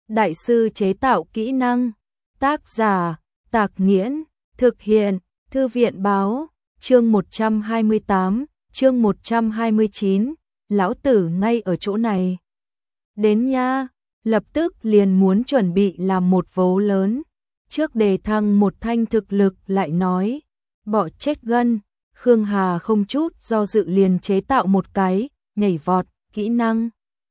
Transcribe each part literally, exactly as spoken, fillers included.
đại sư chế tạo kỹ năng. Tác giả, Tạc Nghiễn, thực hiện, Thư viện báo, chương một trăm hai mươi tám, chương một trăm hai mươi chín, lão tử ngay ở chỗ này. Đến nha, lập tức liền muốn chuẩn bị làm một vố lớn. Trước đề thăng một thanh thực lực lại nói, bỏ chết gân, Khương Hà không chút do dự liền chế tạo một cái, nhảy vọt, kỹ năng.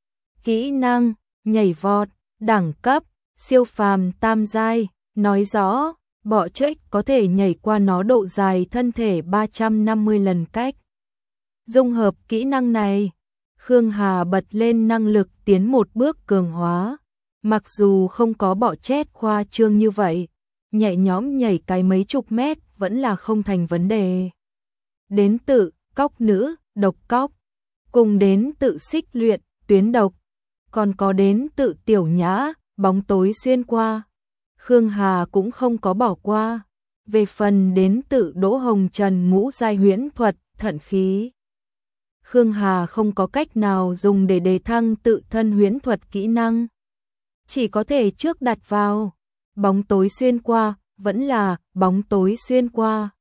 Kỹ năng, nhảy vọt, đẳng cấp, siêu phàm tam giai, nói rõ, bọ chết có thể nhảy qua nó độ dài thân thể ba trăm năm mươi lần cách. Dung hợp kỹ năng này, Khương Hà bật lên năng lực tiến một bước cường hóa. Mặc dù không có bọ chết khoa trương như vậy, nhẹ nhõm nhảy cái mấy chục mét vẫn là không thành vấn đề. Đến tự, cóc nữ, độc cóc, cùng đến tự xích luyện, tuyến độc, còn có đến tự tiểu nhã, bóng tối xuyên qua. Khương Hà cũng không có bỏ qua. Về phần đến tự Đỗ Hồng Trần ngũ giai huyễn thuật, thận khí, Khương Hà không có cách nào dùng để đề thăng tự thân huyễn thuật kỹ năng. Chỉ có thể trước đặt vào, bóng tối xuyên qua, vẫn là bóng tối xuyên qua.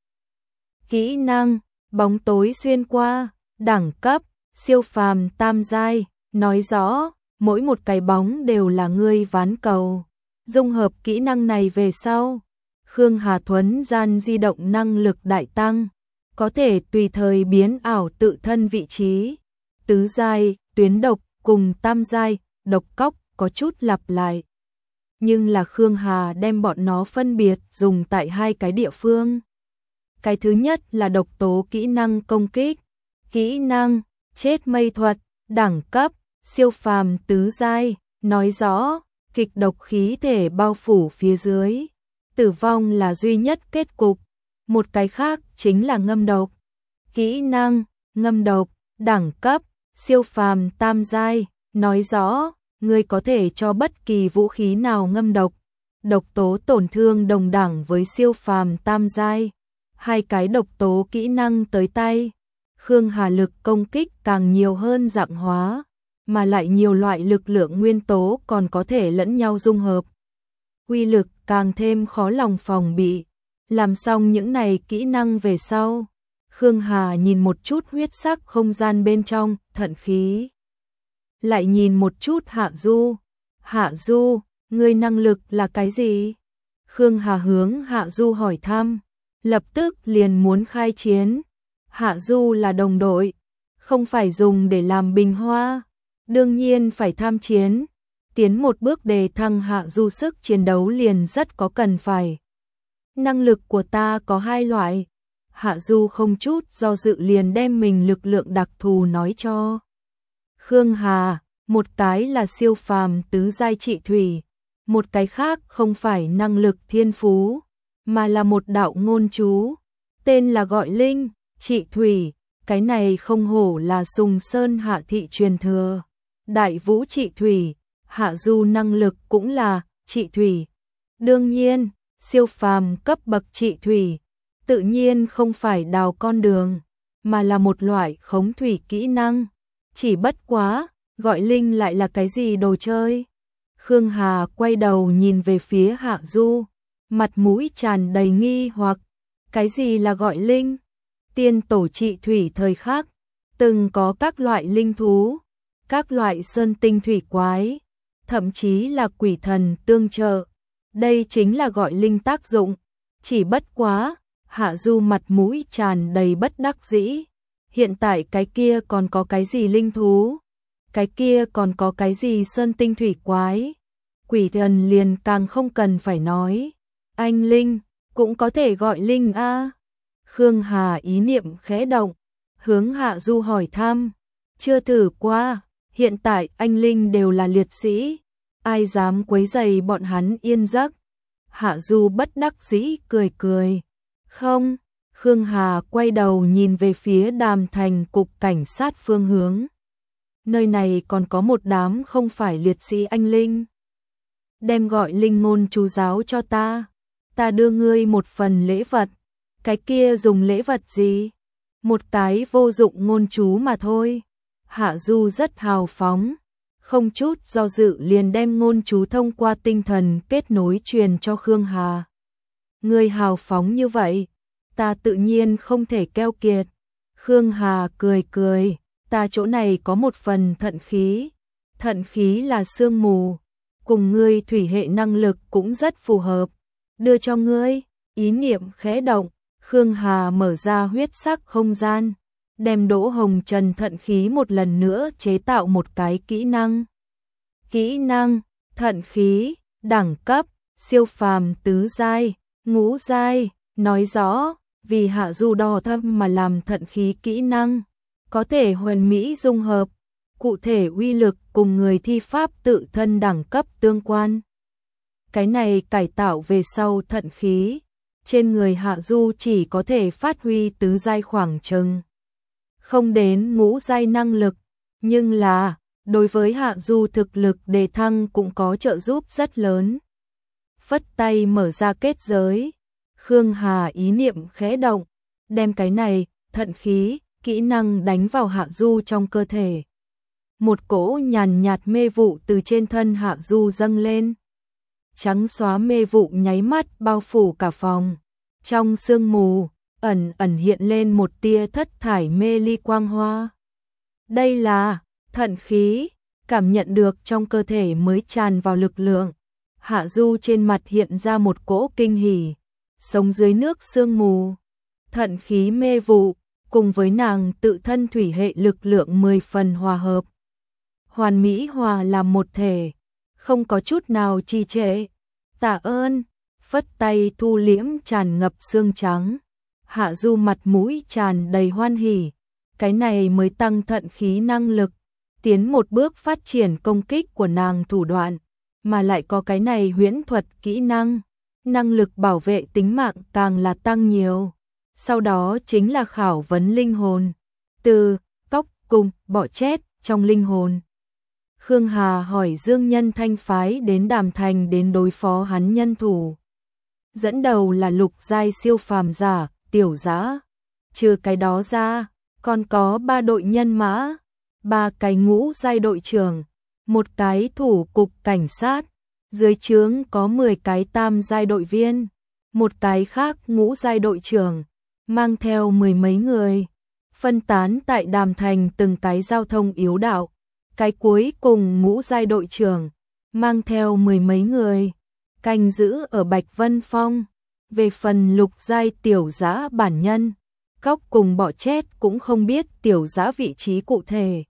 Kỹ năng, bóng tối xuyên qua, đẳng cấp, siêu phàm tam giai, nói rõ, mỗi một cái bóng đều là ngươi ván cầu. Dung hợp kỹ năng này về sau, Khương Hà thuấn gian di động năng lực đại tăng, có thể tùy thời biến ảo tự thân vị trí. Tứ giai, tuyến độc cùng tam giai, độc cóc có chút lặp lại. Nhưng là Khương Hà đem bọn nó phân biệt dùng tại hai cái địa phương. Cái thứ nhất là độc tố kỹ năng công kích, kỹ năng chết mây thuật, đẳng cấp siêu phàm tứ giai, nói rõ kịch độc khí thể bao phủ phía dưới, tử vong là duy nhất kết cục. Một cái khác chính là ngâm độc, kỹ năng ngâm độc, đẳng cấp siêu phàm tam giai, nói rõ ngươi có thể cho bất kỳ vũ khí nào ngâm độc, độc tố tổn thương đồng đẳng với siêu phàm tam giai. Hai cái độc tố kỹ năng tới tay, Khương Hà lực công kích càng nhiều hơn dạng hóa, mà lại nhiều loại lực lượng nguyên tố còn có thể lẫn nhau dung hợp. Uy lực càng thêm khó lòng phòng bị. Làm xong những này kỹ năng về sau, Khương Hà nhìn một chút huyết sắc không gian bên trong, thận khí. Lại nhìn một chút Hạ Du. Hạ Du, ngươi năng lực là cái gì? Khương Hà hướng Hạ Du hỏi thăm, lập tức liền muốn khai chiến. Hạ Du là đồng đội, không phải dùng để làm bình hoa, đương nhiên phải tham chiến. Tiến một bước đề thăng Hạ Du sức chiến đấu liền rất có cần phải. Năng lực của ta có hai loại. Hạ Du không chút do dự liền đem mình lực lượng đặc thù nói cho Khương Hà. Một cái là siêu phàm tứ giai trị thủy, một cái khác không phải năng lực thiên phú, mà là một đạo ngôn chú, tên là gọi linh, trị thủy. Cái này không hổ là Sùng Sơn Hạ thị truyền thừa, đại vũ trị thủy. Hạ Du năng lực cũng là trị thủy. Đương nhiên, siêu phàm cấp bậc trị thủy, tự nhiên không phải đào con đường, mà là một loại khống thủy kỹ năng. Chỉ bất quá, gọi linh lại là cái gì đồ chơi? Khương Hà quay đầu nhìn về phía Hạ Du, mặt mũi tràn đầy nghi hoặc. Cái gì là gọi linh? Tiên tổ trị thủy thời khắc, từng có các loại linh thú, các loại sơn tinh thủy quái, thậm chí là quỷ thần tương trợ. Đây chính là gọi linh tác dụng. Chỉ bất quá, Hạ Du mặt mũi tràn đầy bất đắc dĩ. Hiện tại cái kia còn có cái gì linh thú? Cái kia còn có cái gì sơn tinh thủy quái? Quỷ thần liền càng không cần phải nói. Anh linh, cũng có thể gọi linh a. À. Khương Hà ý niệm khẽ động, hướng Hạ Du hỏi thăm. Chưa thử qua, hiện tại anh linh đều là liệt sĩ, ai dám quấy rầy bọn hắn yên giấc? Hạ Du bất đắc dĩ cười cười. Không. Khương Hà quay đầu nhìn về phía Đàm Thành cục cảnh sát phương hướng. Nơi này còn có một đám không phải liệt sĩ anh linh. Đem gọi linh ngôn chú giáo cho ta, ta đưa ngươi một phần lễ vật. Cái kia dùng lễ vật gì? Một cái vô dụng ngôn chú mà thôi. Hạ Du rất hào phóng. không chút do dự liền đem ngôn chú thông qua tinh thần kết nối truyền cho Khương Hà. Ngươi hào phóng như vậy, ta tự nhiên không thể keo kiệt. Khương Hà cười cười, ta chỗ này có một phần thận khí. Thận khí là sương mù, cùng ngươi thủy hệ năng lực cũng rất phù hợp. Đưa cho ngươi, ý niệm khẽ động, Khương Hà mở ra huyết sắc không gian, đem Đỗ Hồng Trần thận khí một lần nữa chế tạo một cái kỹ năng. Kỹ năng, thận khí, đẳng cấp, siêu phàm tứ giai, ngũ giai, nói rõ, vì Hạ Du đo thâm mà làm thận khí kỹ năng, có thể hoàn mỹ dung hợp, cụ thể uy lực cùng người thi pháp tự thân đẳng cấp tương quan. Cái này cải tạo về sau thận khí, trên người Hạ Du chỉ có thể phát huy tứ giai khoảng chừng, không đến ngũ giai năng lực, nhưng là, đối với Hạ Du thực lực đề thăng cũng có trợ giúp rất lớn. Phất tay mở ra kết giới, Khương Hà ý niệm khẽ động, đem cái này, thận khí, kỹ năng đánh vào Hạ Du trong cơ thể. Một cỗ nhàn nhạt mê vụ từ trên thân Hạ Du dâng lên. Trắng xóa mê vụ nháy mắt bao phủ cả phòng. Trong sương mù, ẩn ẩn hiện lên một tia thất thải mê ly quang hoa. Đây là thận khí, cảm nhận được trong cơ thể mới tràn vào lực lượng. Hạ Du trên mặt hiện ra một cỗ kinh hỉ, sống dưới nước sương mù. Thận khí mê vụ, cùng với nàng tự thân thủy hệ lực lượng mười phần hòa hợp. Hoàn mỹ hòa làm một thể, không có chút nào trì trệ. Tạ ơn, phất tay thu liễm tràn ngập xương trắng. Hạ Du mặt mũi tràn đầy hoan hỉ, cái này mới tăng thận khí năng lực, tiến một bước phát triển công kích của nàng thủ đoạn, mà lại có cái này huyễn thuật kỹ năng, năng lực bảo vệ tính mạng càng là tăng nhiều. Sau đó chính là khảo vấn linh hồn, từ cóc cùng bọ chết trong linh hồn. Khương Hà hỏi Dương Nhân Thanh phái đến Đàm Thành đến đối phó hắn nhân thủ. Dẫn đầu là lục giai siêu phàm giả, Tiểu Dã. Trừ cái đó ra, còn có ba đội nhân mã, ba cái ngũ giai đội trưởng, một cái thủ cục cảnh sát, dưới trướng có mười cái tam giai đội viên, một cái khác ngũ giai đội trưởng, mang theo mười mấy người, phân tán tại Đàm Thành từng cái giao thông yếu đạo. Cái cuối cùng ngũ giai đội trưởng, mang theo mười mấy người, canh giữ ở Bạch Vân Phong. Về phần lục giai Tiểu Dã bản nhân, cóc cùng bọ chết cũng không biết Tiểu Dã vị trí cụ thể.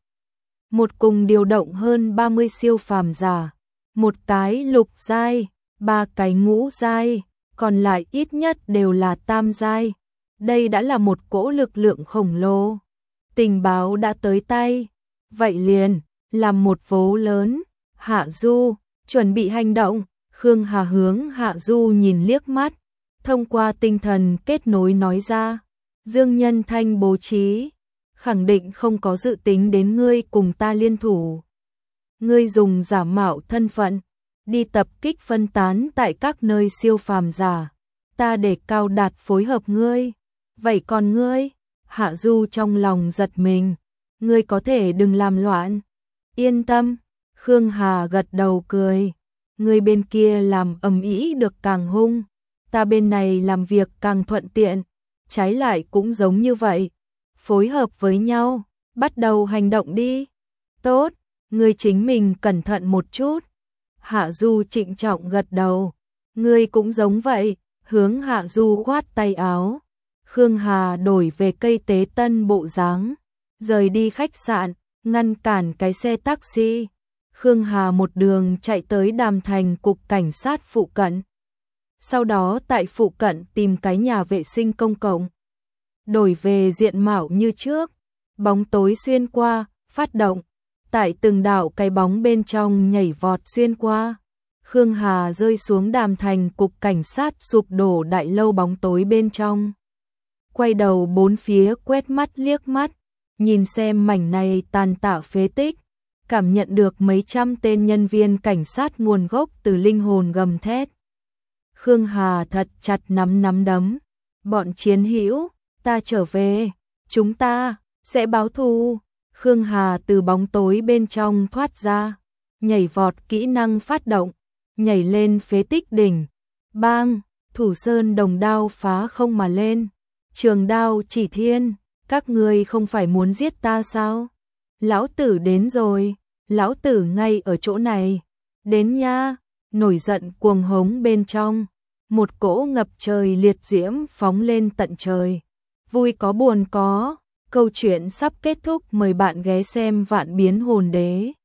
Một cùng điều động hơn ba mươi siêu phàm giả, một cái lục giai, ba cái ngũ giai, còn lại ít nhất đều là tam giai. Đây đã là một cỗ lực lượng khổng lồ. Tình báo đã tới tay, vậy liền làm một vố lớn. Hạ Du, chuẩn bị hành động. Khương Hà hướng Hạ Du nhìn liếc mắt, thông qua tinh thần kết nối nói ra, Dương Nhân Thanh bố trí, khẳng định không có dự tính đến ngươi cùng ta liên thủ. Ngươi dùng giả mạo thân phận, đi tập kích phân tán tại các nơi siêu phàm giả, ta để Cao Đạt phối hợp ngươi. Vậy còn ngươi? Hạ Du trong lòng giật mình, ngươi có thể đừng làm loạn. Yên tâm, Khương Hà gật đầu cười, ngươi bên kia làm ầm ĩ được càng hung, ta bên này làm việc càng thuận tiện, trái lại cũng giống như vậy. Phối hợp với nhau, bắt đầu hành động đi. Tốt, ngươi chính mình cẩn thận một chút. Hạ Du trịnh trọng gật đầu, ngươi cũng giống vậy, hướng Hạ Du khoát tay áo. Khương Hà đổi về cây tế tân bộ dáng, rời đi khách sạn, ngăn cản cái xe taxi. Khương Hà một đường chạy tới Đàm Thành cục cảnh sát phụ cận. Sau đó tại phụ cận tìm cái nhà vệ sinh công cộng. Đổi về diện mạo như trước, bóng tối xuyên qua, phát động, tại từng đạo cái bóng bên trong nhảy vọt xuyên qua. Khương Hà rơi xuống Đàm Thành cục cảnh sát sụp đổ đại lâu bóng tối bên trong. Quay đầu bốn phía quét mắt liếc mắt, nhìn xem mảnh này tàn tạ phế tích, cảm nhận được mấy trăm tên nhân viên cảnh sát nguồn gốc từ linh hồn gầm thét. Khương Hà thật chặt nắm nắm đấm, bọn chiến hữu, ta trở về, chúng ta sẽ báo thù. Khương Hà từ bóng tối bên trong thoát ra, nhảy vọt kỹ năng phát động, nhảy lên phế tích đỉnh. Bang, Thủ Sơn đồng đao phá không mà lên. Trường đao chỉ thiên, các ngươi không phải muốn giết ta sao? Lão tử đến rồi, lão tử ngay ở chỗ này. Đến nha, nổi giận cuồng hống bên trong. Một cỗ ngập trời liệt diễm phóng lên tận trời. Vui có buồn có, câu chuyện sắp kết thúc, mời bạn ghé xem Vạn Biến Hồn Đế.